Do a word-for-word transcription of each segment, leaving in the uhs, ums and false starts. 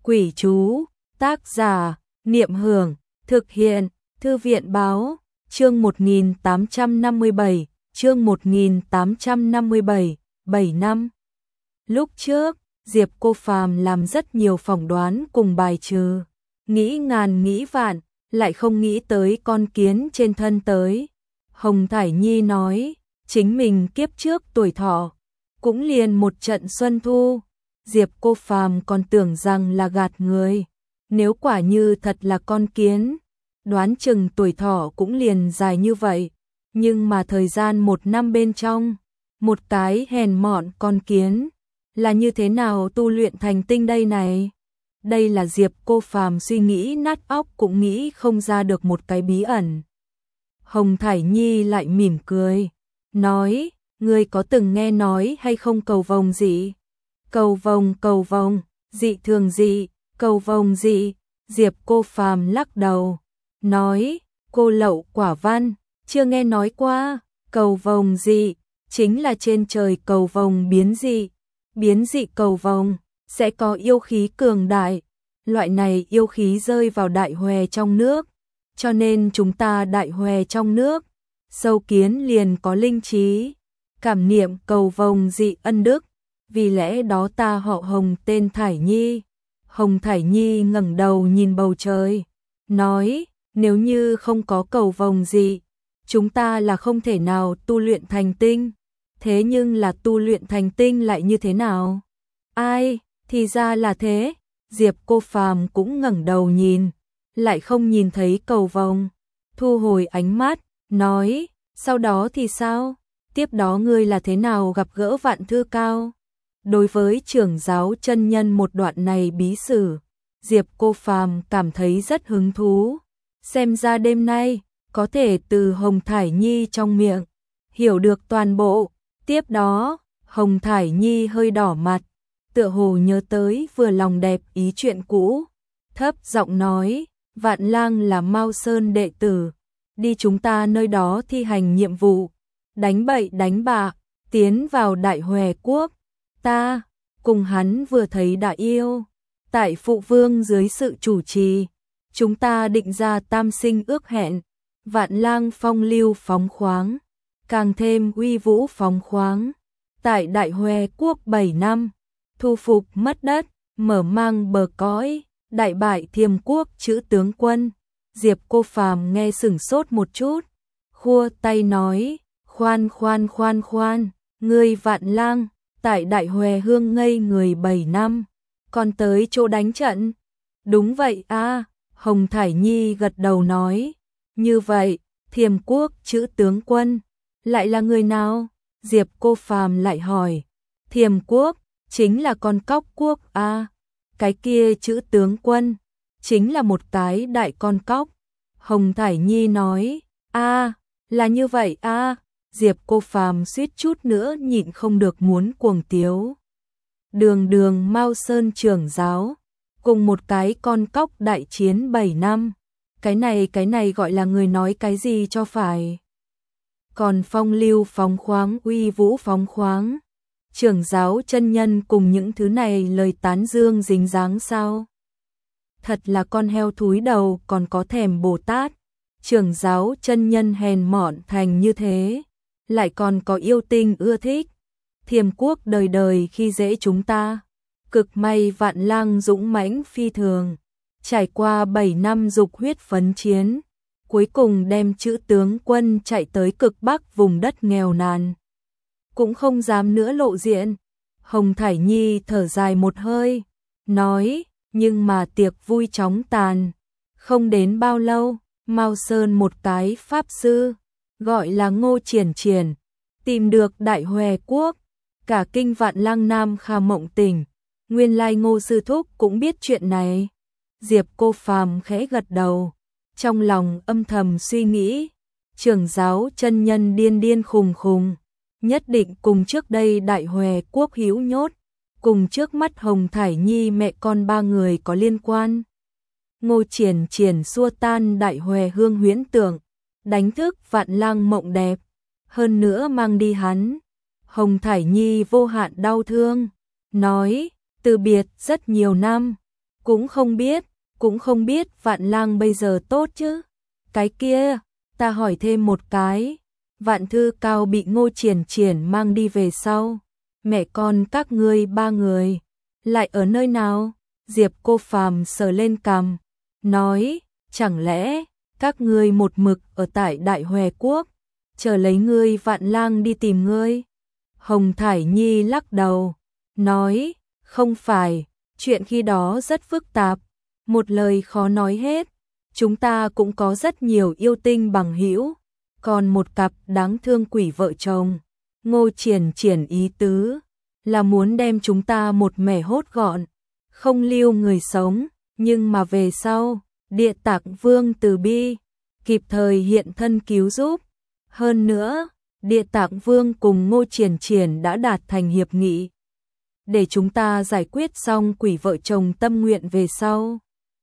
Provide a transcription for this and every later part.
Quỷ chú, tác giả, Niệm Hưởng, thực hiện, Thư viện báo, chương một nghìn tám trăm năm mươi bảy, chương một nghìn tám trăm năm mươi bảy, bảy năm. Lúc trước, Diệp Cô Phàm làm rất nhiều phỏng đoán cùng bài trừ, nghĩ ngàn nghĩ vạn, lại không nghĩ tới con kiến trên thân tới. Hồng Thải Nhi nói, chính mình kiếp trước tuổi thọ, cũng liền một trận xuân thu. Diệp Cô Phàm còn tưởng rằng là gạt người, nếu quả như thật là con kiến, đoán chừng tuổi thọ cũng liền dài như vậy, nhưng mà thời gian một năm bên trong, một cái hèn mọn con kiến, là như thế nào tu luyện thành tinh đây này? Đây là Diệp Cô Phàm suy nghĩ nát óc cũng nghĩ không ra được một cái bí ẩn. Hồng Thải Nhi lại mỉm cười, nói, ngươi có từng nghe nói hay không cầu vồng dị? Cầu vồng, cầu vồng, dị thường dị, cầu vồng dị. Diệp Cô Phàm lắc đầu, nói, cô lậu quả văn, chưa nghe nói qua. Cầu vồng dị, chính là trên trời cầu vồng biến dị. Biến dị cầu vồng, sẽ có yêu khí cường đại. Loại này yêu khí rơi vào đại hòe trong nước, cho nên chúng ta đại hòe trong nước, sâu kiến liền có linh trí, cảm niệm cầu vồng dị ân đức. Vì lẽ đó ta họ Hồng tên Thải Nhi. Hồng Thải Nhi ngẩng đầu nhìn bầu trời, nói, nếu như không có cầu vồng dị, chúng ta là không thể nào tu luyện thành tinh. Thế nhưng là tu luyện thành tinh lại như thế nào? Ai, thì ra là thế. Diệp Cô Phàm cũng ngẩng đầu nhìn, lại không nhìn thấy cầu vồng, thu hồi ánh mắt, nói, sau đó thì sao? Tiếp đó ngươi là thế nào gặp gỡ Vạn Thư Cao? Đối với trưởng giáo chân nhân một đoạn này bí sử, Diệp Cô Phàm cảm thấy rất hứng thú. Xem ra đêm nay, có thể từ Hồng Thải Nhi trong miệng, hiểu được toàn bộ. Tiếp đó, Hồng Thải Nhi hơi đỏ mặt, tựa hồ nhớ tới vừa lòng đẹp ý chuyện cũ. Thấp giọng nói, Vạn Lang là Mao Sơn đệ tử, đi chúng ta nơi đó thi hành nhiệm vụ, đánh bậy đánh bạ, tiến vào Đại Hòe Quốc. Ta, cùng hắn vừa thấy đã yêu, tại phụ vương dưới sự chủ trì, chúng ta định ra tam sinh ước hẹn. Vạn Lang phong lưu phóng khoáng, càng thêm uy vũ phóng khoáng, tại Đại Hòe Quốc bảy năm, thu phục mất đất, mở mang bờ cõi, đại bại Thiềm Quốc chữ tướng quân. Diệp Cô Phàm nghe sửng sốt một chút, khua tay nói, khoan khoan khoan khoan, ngươi Vạn Lang tại Đại Hòe Hương ngây người bảy năm, còn tới chỗ đánh trận. Đúng vậy a. Hồng Thải Nhi gật đầu nói, như vậy, Thiềm Quốc chữ tướng quân lại là người nào? Diệp Cô Phàm lại hỏi, Thiềm Quốc chính là con cóc quốc a. Cái kia chữ tướng quân chính là một cái đại con cóc. Hồng Thải Nhi nói, a, là như vậy a. Diệp Cô Phàm suýt chút nữa nhịn không được muốn cuồng tiếu. Đường đường Mao Sơn trưởng giáo, cùng một cái con cóc đại chiến bảy năm. Cái này cái này gọi là người nói cái gì cho phải. Còn phong lưu phóng khoáng uy vũ phóng khoáng, trưởng giáo chân nhân cùng những thứ này lời tán dương dính dáng sao? Thật là con heo thúi đầu còn có thèm Bồ Tát. Trưởng giáo chân nhân hèn mọn thành như thế, lại còn có yêu tinh ưa thích. Thiềm Quốc đời đời khi dễ chúng ta, cực may Vạn Lang dũng mãnh phi thường, trải qua bảy năm dục huyết phấn chiến, cuối cùng đem chữ tướng quân chạy tới cực bắc vùng đất nghèo nàn, cũng không dám nữa lộ diện. Hồng Thải Nhi thở dài một hơi, nói, nhưng mà tiệc vui chóng tàn, không đến bao lâu, Mao Sơn một cái pháp sư, gọi là Ngô Triển Triển, tìm được Đại Hòe Quốc, cả kinh Vạn Lang Nam Kha mộng tỉnh, nguyên lai Ngô sư thúc cũng biết chuyện này. Diệp Cô Phàm khẽ gật đầu, trong lòng âm thầm suy nghĩ, trưởng giáo chân nhân điên điên khùng khùng, nhất định cùng trước đây Đại Hòe Quốc hữu nhốt, cùng trước mắt Hồng Thải Nhi mẹ con ba người có liên quan. Ngô Triển Triển xua tan Đại Hòe Hương huyễn tưởng, đánh thức Vạn Lang mộng đẹp, hơn nữa mang đi hắn. Hồng Thải Nhi vô hạn đau thương, nói, từ biệt rất nhiều năm, Cũng không biết, cũng không biết Vạn Lang bây giờ tốt chứ. Cái kia, ta hỏi thêm một cái. Vạn Thư Cao bị Ngô Triển Triển mang đi về sau. Mẹ con các ngươi ba người, lại ở nơi nào? Diệp Cô Phàm sờ lên cằm, nói, chẳng lẽ, các ngươi một mực ở tại Đại Hoè Quốc, chờ lấy ngươi Vạn Lang đi tìm ngươi? Hồng Thải Nhi lắc đầu, nói, không phải, chuyện khi đó rất phức tạp, một lời khó nói hết, chúng ta cũng có rất nhiều yêu tinh bằng hữu, còn một cặp đáng thương quỷ vợ chồng. Ngô Triển Triển ý tứ là muốn đem chúng ta một mẻ hốt gọn, không lưu người sống, nhưng mà về sau, Địa Tạng Vương từ bi, kịp thời hiện thân cứu giúp. Hơn nữa, Địa Tạng Vương cùng Ngô Triển Triển đã đạt thành hiệp nghị, để chúng ta giải quyết xong quỷ vợ chồng tâm nguyện về sau,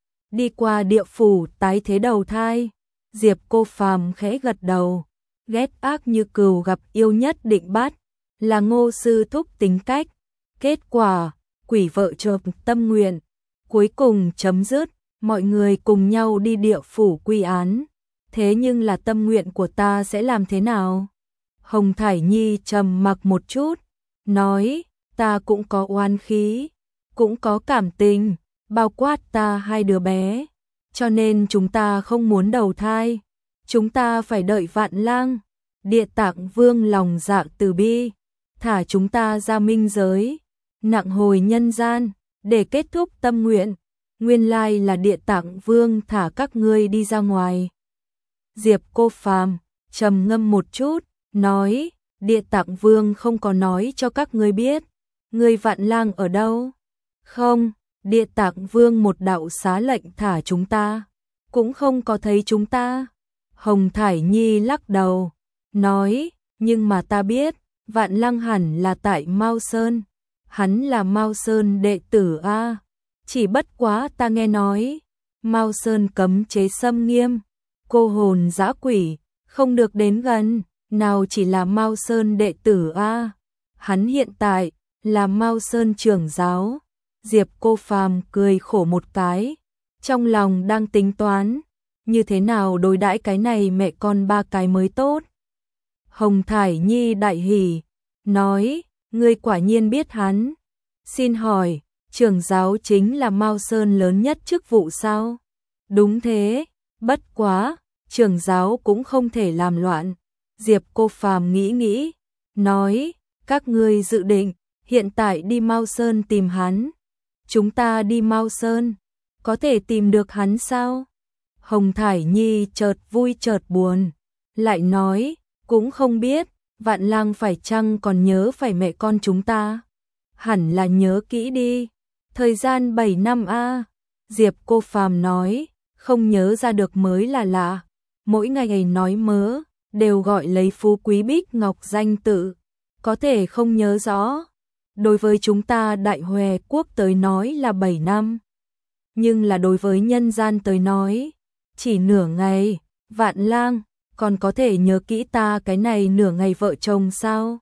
đi qua địa phủ tái thế đầu thai. Diệp Cô Phàm khẽ gật đầu, ghét ác như cừu gặp yêu nhất định bắt, là Ngô sư thúc tính cách. Kết quả, quỷ vợ chồng tâm nguyện cuối cùng chấm dứt, mọi người cùng nhau đi địa phủ quy án. Thế nhưng là tâm nguyện của ta sẽ làm thế nào? Hồng Thải Nhi trầm mặc một chút, nói, ta cũng có oán khí, cũng có cảm tình, bao quát ta hai đứa bé, cho nên chúng ta không muốn đầu thai, chúng ta phải đợi Vạn Lang, Địa Tạng Vương lòng dạ từ bi, thả chúng ta ra minh giới, nặng hồi nhân gian, để kết thúc tâm nguyện. Nguyên lai là Địa Tạng Vương thả các ngươi đi ra ngoài. Diệp Cô Phàm trầm ngâm một chút, nói, Địa Tạng Vương không có nói cho các ngươi biết, ngươi Vạn Lang ở đâu? Không, Địa Tạng Vương một đạo xá lệnh thả chúng ta, cũng không có thấy chúng ta. Hồng Thải Nhi lắc đầu, nói, nhưng mà ta biết, Vạn Lang hẳn là tại Mao Sơn, hắn là Mao Sơn đệ tử a. Chỉ bất quá ta nghe nói, Mao Sơn cấm chế xâm nghiêm, cô hồn dã quỷ, không được đến gần, nào chỉ là Mao Sơn đệ tử a, hắn hiện tại là Mao Sơn trưởng giáo. Diệp Cô Phàm cười khổ một cái, trong lòng đang tính toán, như thế nào đối đãi cái này mẹ con ba cái mới tốt. Hồng Thải Nhi đại hỉ, nói, ngươi quả nhiên biết hắn. Xin hỏi, trưởng giáo chính là Mao Sơn lớn nhất chức vụ sao? Đúng thế, bất quá, trưởng giáo cũng không thể làm loạn. Diệp Cô Phàm nghĩ nghĩ, nói, các ngươi dự định hiện tại đi Mao Sơn tìm hắn. Chúng ta đi Mao Sơn, có thể tìm được hắn sao? Hồng Thải Nhi chợt vui chợt buồn, lại nói, cũng không biết, Vạn Lang phải chăng còn nhớ phải mẹ con chúng ta? Hẳn là nhớ kỹ đi. Thời gian bảy năm a. Diệp Cô Phàm nói, không nhớ ra được mới là lạ. Mỗi ngày ngày nói mớ, đều gọi lấy phú quý bích ngọc danh tự, có thể không nhớ rõ. Đối với chúng ta Đại Hoè Quốc tới nói là bảy năm, nhưng là đối với nhân gian tới nói, chỉ nửa ngày. Vạn Lang, còn có thể nhớ kỹ ta cái này nửa ngày vợ chồng sao?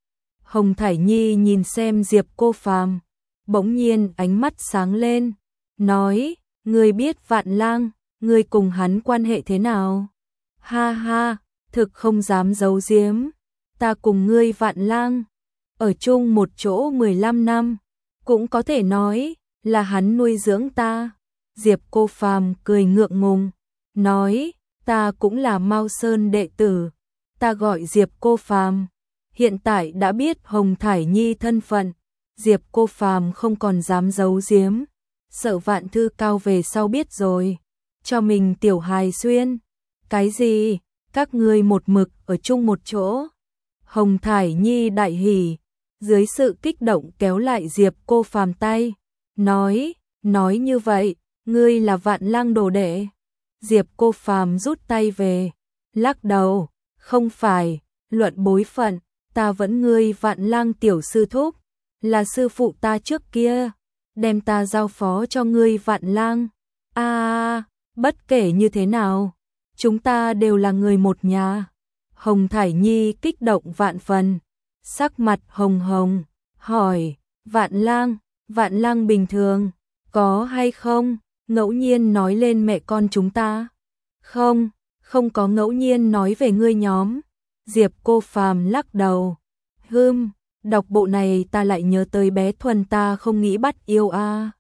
Hồng Thải Nhi nhìn xem Diệp Cô Phàm, bỗng nhiên ánh mắt sáng lên, nói, ngươi biết Vạn Lang, ngươi cùng hắn quan hệ thế nào? Ha ha, thực không dám giấu giếm, ta cùng ngươi Vạn Lang ở chung một chỗ mười lăm năm, cũng có thể nói là hắn nuôi dưỡng ta. Diệp Cô Phàm cười ngượng ngùng, nói, ta cũng là Mao Sơn đệ tử, ta gọi Diệp Cô Phàm. Hiện tại đã biết Hồng Thải Nhi thân phận, Diệp Cô Phàm không còn dám giấu giếm, sợ Vạn Thư Cao về sau biết rồi, cho mình tiểu hài xuyên. Cái gì? Các ngươi một mực ở chung một chỗ? Hồng Thải Nhi đại hỉ, dưới sự kích động kéo lại Diệp Cô Phàm tay, nói, nói như vậy, ngươi là Vạn Lang đồ đệ. Diệp Cô Phàm rút tay về, lắc đầu, không phải, luận bối phận, ta vẫn ngươi Vạn Lang tiểu sư thúc, là sư phụ ta trước kia, đem ta giao phó cho ngươi Vạn Lang. A, à, bất kể như thế nào, chúng ta đều là người một nhà. Hồng Thải Nhi kích động vạn phần, sắc mặt hồng hồng, hỏi, Vạn Lang, Vạn Lang bình thường, Có hay không, ngẫu nhiên nói lên mẹ con chúng ta? Không, không có ngẫu nhiên nói về ngươi nhóm. Diệp Cô Phàm lắc đầu. Hừm, đọc bộ này ta lại nhớ tới bé Thuần ta không nghĩ bắt yêu a.